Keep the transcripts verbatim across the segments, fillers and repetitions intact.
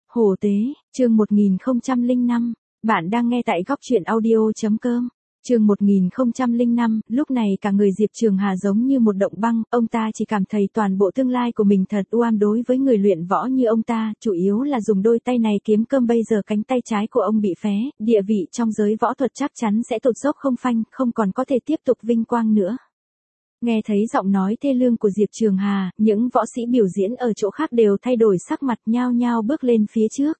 Hổ tế, chương một nghìn không trăm lẻ năm, bạn đang nghe tại góc truyện audio.com. Chương một nghìn không trăm lẻ năm, lúc này cả người Diệp Trường Hà giống như một động băng, ông ta chỉ cảm thấy toàn bộ tương lai của mình thật u ám đối với người luyện võ như ông ta, chủ yếu là dùng đôi tay này kiếm cơm, bây giờ cánh tay trái của ông bị phé, địa vị trong giới võ thuật chắc chắn sẽ tụt dốc không phanh, không còn có thể tiếp tục vinh quang nữa. Nghe thấy giọng nói thê lương của Diệp Trường Hà, những võ sĩ biểu diễn ở chỗ khác đều thay đổi sắc mặt, nhao nhao bước lên phía trước.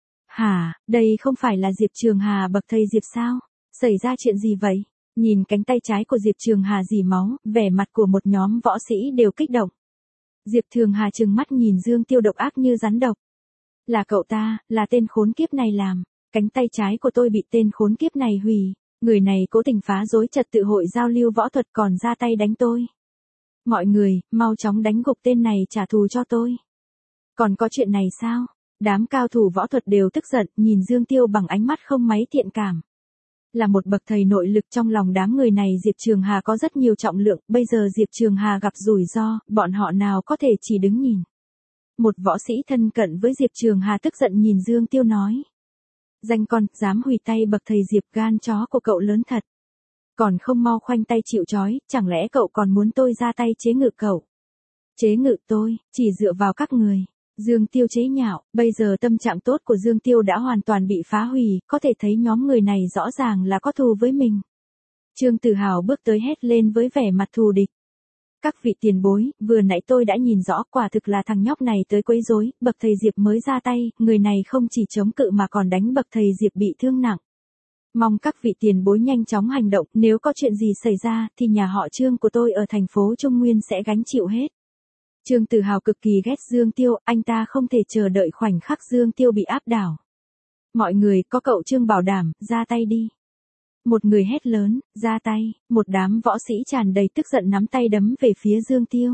Hả, đây không phải là Diệp Trường Hà bậc thầy Diệp sao? Xảy ra chuyện gì vậy? Nhìn cánh tay trái của Diệp Trường Hà rỉ máu, vẻ mặt của một nhóm võ sĩ đều kích động. Diệp Trường Hà trừng mắt nhìn Dương Tiêu độc ác như rắn độc. Là cậu ta, là tên khốn kiếp này làm. Cánh tay trái của tôi bị tên khốn kiếp này hủy. Người này cố tình phá rối trật tự hội giao lưu võ thuật còn ra tay đánh tôi. Mọi người, mau chóng đánh gục tên này trả thù cho tôi. Còn có chuyện này sao? Đám cao thủ võ thuật đều tức giận, nhìn Dương Tiêu bằng ánh mắt không mấy thiện cảm. Là một bậc thầy nội lực trong lòng đám người này, Diệp Trường Hà có rất nhiều trọng lượng, bây giờ Diệp Trường Hà gặp rủi ro, bọn họ nào có thể chỉ đứng nhìn. Một võ sĩ thân cận với Diệp Trường Hà tức giận nhìn Dương Tiêu nói. Danh con, dám hủy tay bậc thầy Diệp, gan chó của cậu lớn thật. Còn không mau khoanh tay chịu trói, chẳng lẽ cậu còn muốn tôi ra tay chế ngự cậu? Chế ngự tôi, chỉ dựa vào các người. Dương Tiêu chế nhạo, bây giờ tâm trạng tốt của Dương Tiêu đã hoàn toàn bị phá hủy, có thể thấy nhóm người này rõ ràng là có thù với mình. Trương Tử Hào bước tới hét lên với vẻ mặt thù địch. Các vị tiền bối, vừa nãy tôi đã nhìn rõ, quả thực là thằng nhóc này tới quấy rối, bậc thầy Diệp mới ra tay, người này không chỉ chống cự mà còn đánh bậc thầy Diệp bị thương nặng. Mong các vị tiền bối nhanh chóng hành động, nếu có chuyện gì xảy ra thì nhà họ Trương của tôi ở thành phố Trung Nguyên sẽ gánh chịu hết. Trương Tử Hào cực kỳ ghét Dương Tiêu, anh ta không thể chờ đợi khoảnh khắc Dương Tiêu bị áp đảo. Mọi người, có cậu Trương bảo đảm, ra tay đi. Một người hét lớn, ra tay, một đám võ sĩ tràn đầy tức giận nắm tay đấm về phía Dương Tiêu.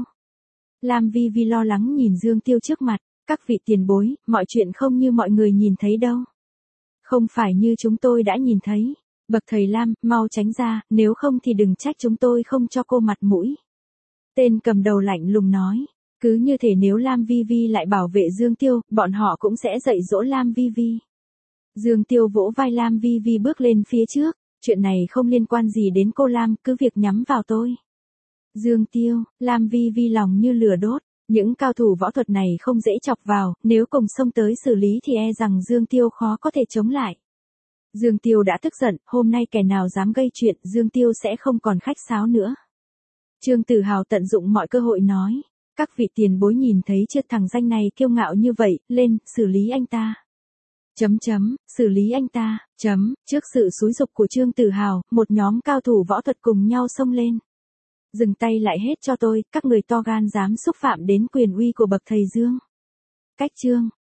Lam Vi Vi lo lắng nhìn Dương Tiêu trước mặt, các vị tiền bối, mọi chuyện không như mọi người nhìn thấy đâu. Không phải như chúng tôi đã nhìn thấy. Bậc thầy Lam, mau tránh ra, nếu không thì đừng trách chúng tôi không cho cô mặt mũi. Tên cầm đầu lạnh lùng nói. Cứ như thể nếu Lam Vi Vi lại bảo vệ Dương Tiêu, bọn họ cũng sẽ dạy dỗ Lam Vi Vi. Dương Tiêu vỗ vai Lam Vi Vi bước lên phía trước. Chuyện này không liên quan gì đến cô Lam, cứ việc nhắm vào tôi. Dương Tiêu, Lam Vi Vi lòng như lửa đốt. Những cao thủ võ thuật này không dễ chọc vào, nếu cùng xông tới xử lý thì e rằng Dương Tiêu khó có thể chống lại. Dương Tiêu đã tức giận, hôm nay kẻ nào dám gây chuyện, Dương Tiêu sẽ không còn khách sáo nữa. Trương Tử Hào tận dụng mọi cơ hội nói. Các vị tiền bối nhìn thấy chưa, thằng danh này kiêu ngạo như vậy, lên, xử lý anh ta. Chấm chấm, xử lý anh ta, chấm, trước sự xúi giục của Trương Tử Hào, một nhóm cao thủ võ thuật cùng nhau xông lên. Dừng tay lại hết cho tôi, các người to gan dám xúc phạm đến quyền uy của bậc thầy Dương. Cách Trương,